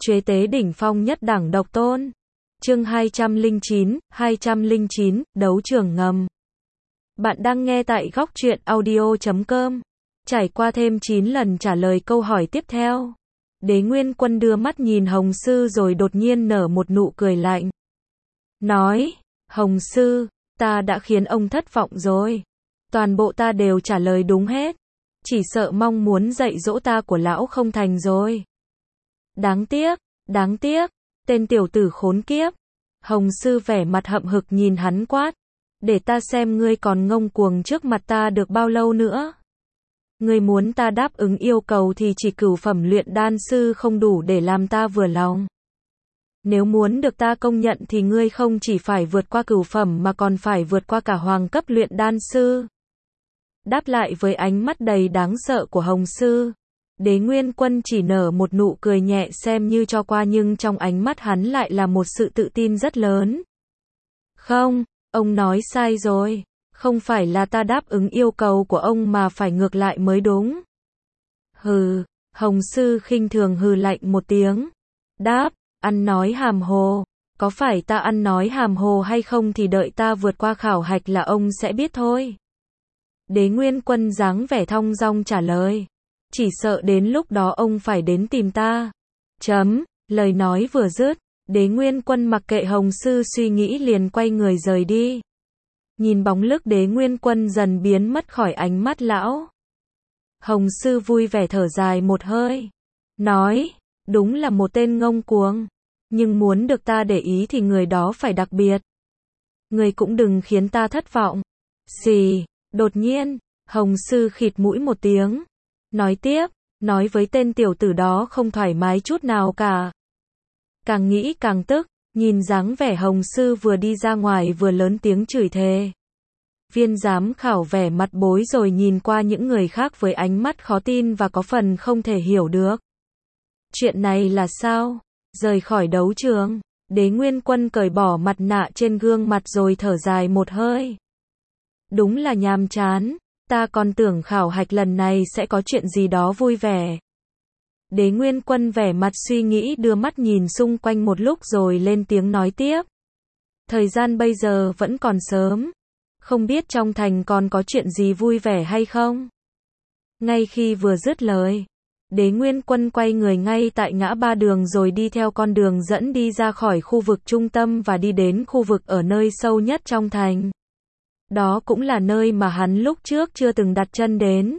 Chế tế đỉnh phong nhất đẳng độc tôn. Chương 209, đấu trường ngầm. Bạn đang nghe tại góc truyện audio.com. Trải qua thêm 9 lần trả lời câu hỏi tiếp theo, Đế Nguyên Quân đưa mắt nhìn Hồng Sư rồi đột nhiên nở một nụ cười lạnh. Nói, Hồng Sư, ta đã khiến ông thất vọng rồi. Toàn bộ ta đều trả lời đúng hết. Chỉ sợ mong muốn dạy dỗ ta của lão không thành rồi. Đáng tiếc, tên tiểu tử khốn kiếp. Hồng Sư vẻ mặt hậm hực nhìn hắn quát. Để ta xem ngươi còn ngông cuồng trước mặt ta được bao lâu nữa. Ngươi muốn ta đáp ứng yêu cầu thì chỉ cửu phẩm luyện đan sư không đủ để làm ta vừa lòng. Nếu muốn được ta công nhận thì ngươi không chỉ phải vượt qua cửu phẩm mà còn phải vượt qua cả hoàng cấp luyện đan sư. Đáp lại với ánh mắt đầy đáng sợ của Hồng Sư, Đế Nguyên Quân chỉ nở một nụ cười nhẹ xem như cho qua, nhưng trong ánh mắt hắn lại là một sự tự tin rất lớn. Không, ông nói sai rồi. Không phải là ta đáp ứng yêu cầu của ông mà phải ngược lại mới đúng. Hừ, Hồng Sư khinh thường hừ lạnh một tiếng. Đáp, ăn nói hàm hồ. Có phải ta ăn nói hàm hồ hay không thì đợi ta vượt qua khảo hạch là ông sẽ biết thôi. Đế Nguyên Quân dáng vẻ thong dong trả lời. Chỉ sợ đến lúc đó ông phải đến tìm ta. Lời nói vừa dứt, Đế Nguyên Quân mặc kệ Hồng Sư suy nghĩ liền quay người rời đi. Nhìn bóng lưng Đế Nguyên Quân dần biến mất khỏi ánh mắt lão, Hồng Sư vui vẻ thở dài một hơi. Nói, đúng là một tên ngông cuồng. Nhưng muốn được ta để ý thì người đó phải đặc biệt. Người cũng đừng khiến ta thất vọng. Xì, đột nhiên, Hồng Sư khịt mũi một tiếng. Nói tiếp, nói với tên tiểu tử đó không thoải mái chút nào cả. Càng nghĩ càng tức, nhìn dáng vẻ Hồng Sư vừa đi ra ngoài vừa lớn tiếng chửi thề. Viên giám khảo vẻ mặt bối rồi nhìn qua những người khác với ánh mắt khó tin và có phần không thể hiểu được. Chuyện này là sao? Rời khỏi đấu trường, Đế Nguyên Quân cởi bỏ mặt nạ trên gương mặt rồi thở dài một hơi. Đúng là nhàm chán, ta còn tưởng khảo hạch lần này sẽ có chuyện gì đó vui vẻ. Đế Nguyên Quân vẻ mặt suy nghĩ đưa mắt nhìn xung quanh một lúc rồi lên tiếng nói tiếp. Thời gian bây giờ vẫn còn sớm. Không biết trong thành còn có chuyện gì vui vẻ hay không? Ngay khi vừa dứt lời, Đế Nguyên Quân quay người ngay tại ngã ba đường rồi đi theo con đường dẫn đi ra khỏi khu vực trung tâm và đi đến khu vực ở nơi sâu nhất trong thành. Đó cũng là nơi mà hắn lúc trước chưa từng đặt chân đến.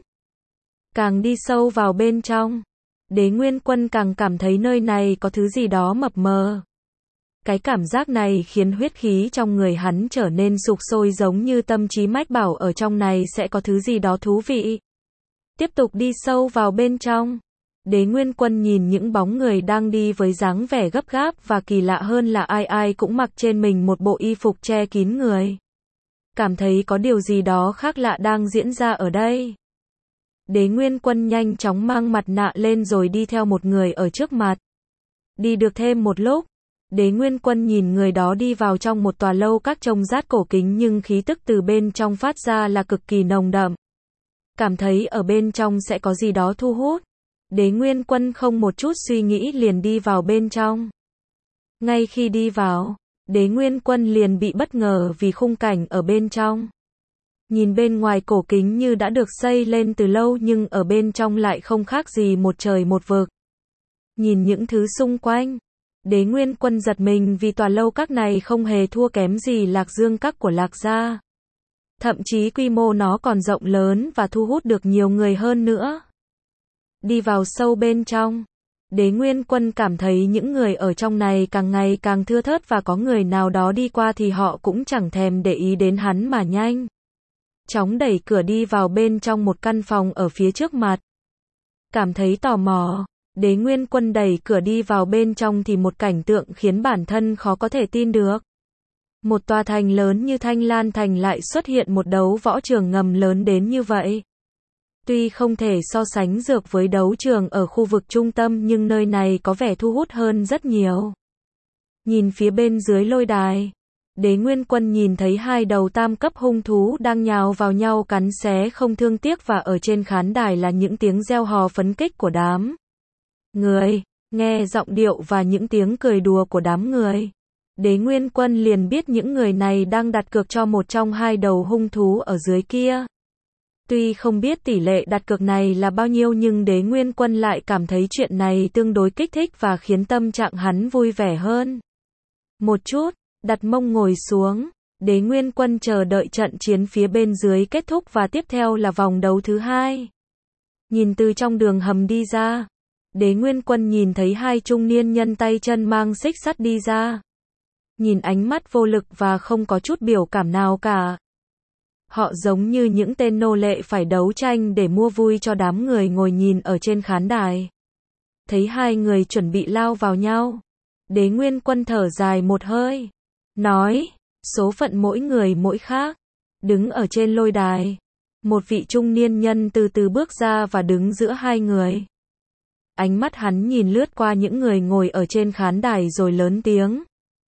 Càng đi sâu vào bên trong, Đế Nguyên Quân càng cảm thấy nơi này có thứ gì đó mập mờ. Cái cảm giác này khiến huyết khí trong người hắn trở nên sục sôi, giống như tâm trí mách bảo ở trong này sẽ có thứ gì đó thú vị. Tiếp tục đi sâu vào bên trong, Đế Nguyên Quân nhìn những bóng người đang đi với dáng vẻ gấp gáp và kỳ lạ hơn là ai ai cũng mặc trên mình một bộ y phục che kín người. Cảm thấy có điều gì đó khác lạ đang diễn ra ở đây. Đế Nguyên Quân nhanh chóng mang mặt nạ lên rồi đi theo một người ở trước mặt. Đi được thêm một lúc, Đế Nguyên Quân nhìn người đó đi vào trong một tòa lâu các trông rát cổ kính nhưng khí tức từ bên trong phát ra là cực kỳ nồng đậm. Cảm thấy ở bên trong sẽ có gì đó thu hút. Đế Nguyên Quân không một chút suy nghĩ liền đi vào bên trong. Ngay khi đi vào, Đế Nguyên Quân liền bị bất ngờ vì khung cảnh ở bên trong. Nhìn bên ngoài cổ kính như đã được xây lên từ lâu nhưng ở bên trong lại không khác gì một trời một vực. Nhìn những thứ xung quanh, Đế Nguyên Quân giật mình vì tòa lâu các này không hề thua kém gì Lạc Dương Các của Lạc gia. Thậm chí quy mô nó còn rộng lớn và thu hút được nhiều người hơn nữa. Đi vào sâu bên trong, Đế Nguyên Quân cảm thấy những người ở trong này càng ngày càng thưa thớt và có người nào đó đi qua thì họ cũng chẳng thèm để ý đến hắn mà nhanh chóng đẩy cửa đi vào bên trong một căn phòng ở phía trước mặt. Cảm thấy tò mò, Đế Nguyên Quân đẩy cửa đi vào bên trong thì một cảnh tượng khiến bản thân khó có thể tin được. Một tòa thành lớn như Thanh Lan Thành lại xuất hiện một đấu võ trường ngầm lớn đến như vậy. Tuy không thể so sánh được với đấu trường ở khu vực trung tâm nhưng nơi này có vẻ thu hút hơn rất nhiều. Nhìn phía bên dưới lôi đài, Đế Nguyên Quân nhìn thấy hai đầu tam cấp hung thú đang nhào vào nhau cắn xé không thương tiếc và ở trên khán đài là những tiếng reo hò phấn khích của đám người. Nghe giọng điệu và những tiếng cười đùa của đám người, Đế Nguyên Quân liền biết những người này đang đặt cược cho một trong hai đầu hung thú ở dưới kia. Tuy không biết tỷ lệ đặt cược này là bao nhiêu nhưng Đế Nguyên Quân lại cảm thấy chuyện này tương đối kích thích và khiến tâm trạng hắn vui vẻ hơn. Một chút, đặt mông ngồi xuống, Đế Nguyên Quân chờ đợi trận chiến phía bên dưới kết thúc và tiếp theo là vòng đấu thứ hai. Nhìn từ trong đường hầm đi ra, Đế Nguyên Quân nhìn thấy hai trung niên nhân tay chân mang xích sắt đi ra. Nhìn ánh mắt vô lực và không có chút biểu cảm nào cả. Họ giống như những tên nô lệ phải đấu tranh để mua vui cho đám người ngồi nhìn ở trên khán đài. Thấy hai người chuẩn bị lao vào nhau, Đế Nguyên Quân thở dài một hơi, nói, số phận mỗi người mỗi khác. Đứng ở trên lôi đài, một vị trung niên nhân từ từ bước ra và đứng giữa hai người. Ánh mắt hắn nhìn lướt qua những người ngồi ở trên khán đài rồi lớn tiếng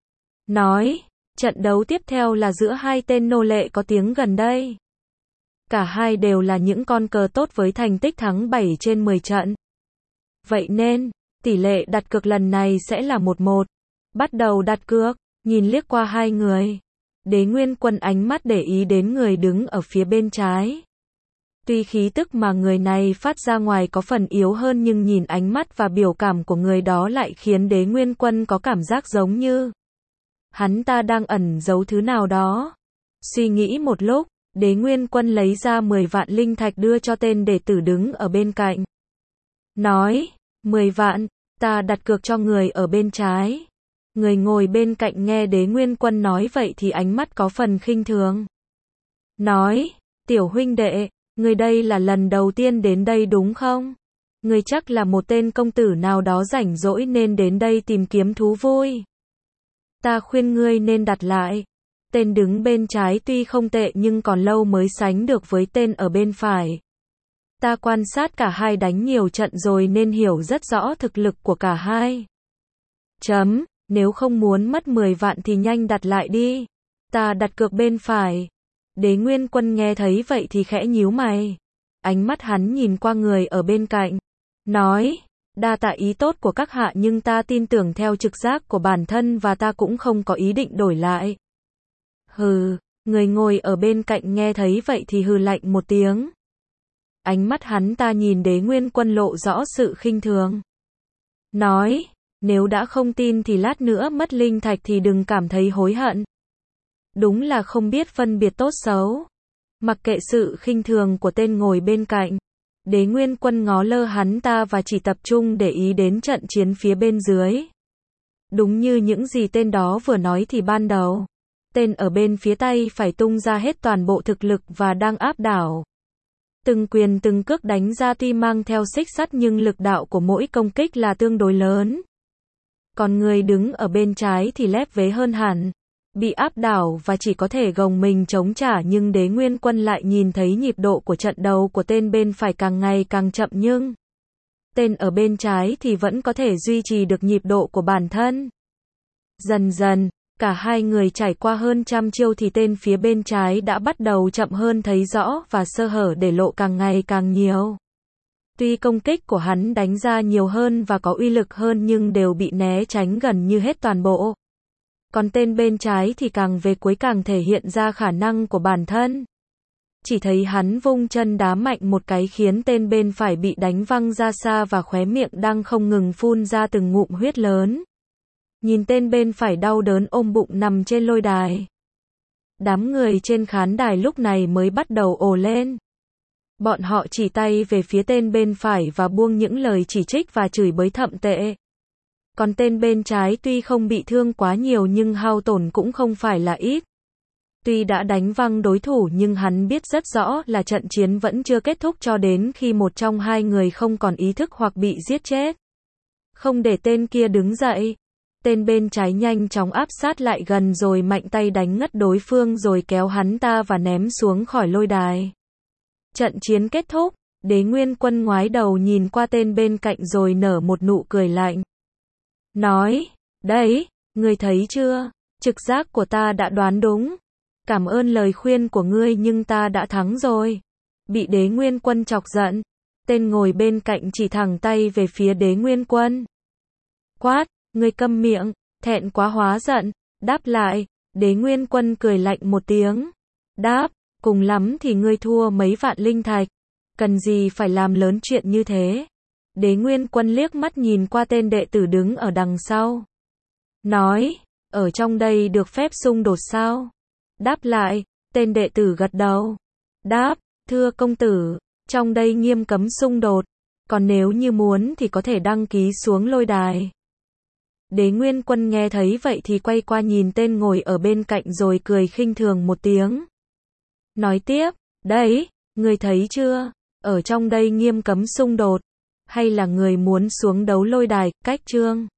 nói, trận đấu tiếp theo là giữa hai tên nô lệ có tiếng gần đây. Cả hai đều là những con cờ tốt với thành tích thắng 7 trên 10 trận. Vậy nên, tỷ lệ đặt cược lần này sẽ là 1-1. Bắt đầu đặt cược, nhìn liếc qua hai người. Đế Nguyên Quân ánh mắt để ý đến người đứng ở phía bên trái. Tuy khí tức mà người này phát ra ngoài có phần yếu hơn nhưng nhìn ánh mắt và biểu cảm của người đó lại khiến Đế Nguyên Quân có cảm giác giống như hắn ta đang ẩn giấu thứ nào đó. Suy nghĩ một lúc, Đế Nguyên Quân lấy ra 10 vạn linh thạch đưa cho tên đệ tử đứng ở bên cạnh. Nói, 10 vạn, ta đặt cược cho người ở bên trái. Người ngồi bên cạnh nghe Đế Nguyên Quân nói vậy thì ánh mắt có phần khinh thường. Nói, tiểu huynh đệ, người đây là lần đầu tiên đến đây đúng không? Người chắc là một tên công tử nào đó rảnh rỗi nên đến đây tìm kiếm thú vui. Ta khuyên ngươi nên đặt lại. Tên đứng bên trái tuy không tệ nhưng còn lâu mới sánh được với tên ở bên phải. Ta quan sát cả hai đánh nhiều trận rồi nên hiểu rất rõ thực lực của cả hai. Nếu không muốn mất 10 vạn thì nhanh đặt lại đi. Ta đặt cược bên phải. Đế Nguyên Quân nghe thấy vậy thì khẽ nhíu mày. Ánh mắt hắn nhìn qua người ở bên cạnh. Nói, đa tạ ý tốt của các hạ nhưng ta tin tưởng theo trực giác của bản thân và ta cũng không có ý định đổi lại. Hừ, người ngồi ở bên cạnh nghe thấy vậy thì hừ lạnh một tiếng. Ánh mắt hắn ta nhìn Đế Nguyên Quân lộ rõ sự khinh thường. Nói, nếu đã không tin thì lát nữa mất linh thạch thì đừng cảm thấy hối hận. Đúng là không biết phân biệt tốt xấu. Mặc kệ sự khinh thường của tên ngồi bên cạnh, Đế Nguyên Quân ngó lơ hắn ta và chỉ tập trung để ý đến trận chiến phía bên dưới. Đúng như những gì tên đó vừa nói thì ban đầu, tên ở bên phía tay phải tung ra hết toàn bộ thực lực và đang áp đảo. Từng quyền từng cước đánh ra tuy mang theo xích sắt nhưng lực đạo của mỗi công kích là tương đối lớn. Còn người đứng ở bên trái thì lép vế hơn hẳn, bị áp đảo và chỉ có thể gồng mình chống trả nhưng Đế Nguyên Quân lại nhìn thấy nhịp độ của trận đấu của tên bên phải càng ngày càng chậm nhưng tên ở bên trái thì vẫn có thể duy trì được nhịp độ của bản thân. Dần dần, cả hai người trải qua hơn trăm chiêu thì tên phía bên trái đã bắt đầu chậm hơn thấy rõ và sơ hở để lộ càng ngày càng nhiều. Tuy công kích của hắn đánh ra nhiều hơn và có uy lực hơn nhưng đều bị né tránh gần như hết toàn bộ. Còn tên bên trái thì càng về cuối càng thể hiện ra khả năng của bản thân. Chỉ thấy hắn vung chân đá mạnh một cái khiến tên bên phải bị đánh văng ra xa và khóe miệng đang không ngừng phun ra từng ngụm huyết lớn. Nhìn tên bên phải đau đớn ôm bụng nằm trên lôi đài. Đám người trên khán đài lúc này mới bắt đầu ồ lên. Bọn họ chỉ tay về phía tên bên phải và buông những lời chỉ trích và chửi bới thậm tệ. Còn tên bên trái tuy không bị thương quá nhiều nhưng hao tổn cũng không phải là ít. Tuy đã đánh văng đối thủ nhưng hắn biết rất rõ là trận chiến vẫn chưa kết thúc cho đến khi một trong hai người không còn ý thức hoặc bị giết chết. Không để tên kia đứng dậy, tên bên trái nhanh chóng áp sát lại gần rồi mạnh tay đánh ngất đối phương rồi kéo hắn ta và ném xuống khỏi lôi đài. Trận chiến kết thúc, Đế Nguyên Quân ngoái đầu nhìn qua tên bên cạnh rồi nở một nụ cười lạnh. Nói, đấy, ngươi thấy chưa, trực giác của ta đã đoán đúng. Cảm ơn lời khuyên của ngươi nhưng ta đã thắng rồi. Bị Đế Nguyên Quân chọc giận, tên ngồi bên cạnh chỉ thẳng tay về phía Đế Nguyên Quân. quát, ngươi câm miệng, thẹn quá hóa giận, đáp lại, Đế Nguyên Quân cười lạnh một tiếng, đáp, cùng lắm thì ngươi thua mấy vạn linh thạch, cần gì phải làm lớn chuyện như thế. Đế Nguyên Quân liếc mắt nhìn qua tên đệ tử đứng ở đằng sau, nói, ở trong đây được phép xung đột sao? Đáp lại, tên đệ tử gật đầu, đáp, thưa công tử, trong đây nghiêm cấm xung đột, còn nếu như muốn thì có thể đăng ký xuống lôi đài. Đế Nguyên Quân nghe thấy vậy thì quay qua nhìn tên ngồi ở bên cạnh rồi cười khinh thường một tiếng. Nói tiếp, đấy, ngươi thấy chưa, ở trong đây nghiêm cấm xung đột, hay là người muốn xuống đấu lôi đài, cách chương.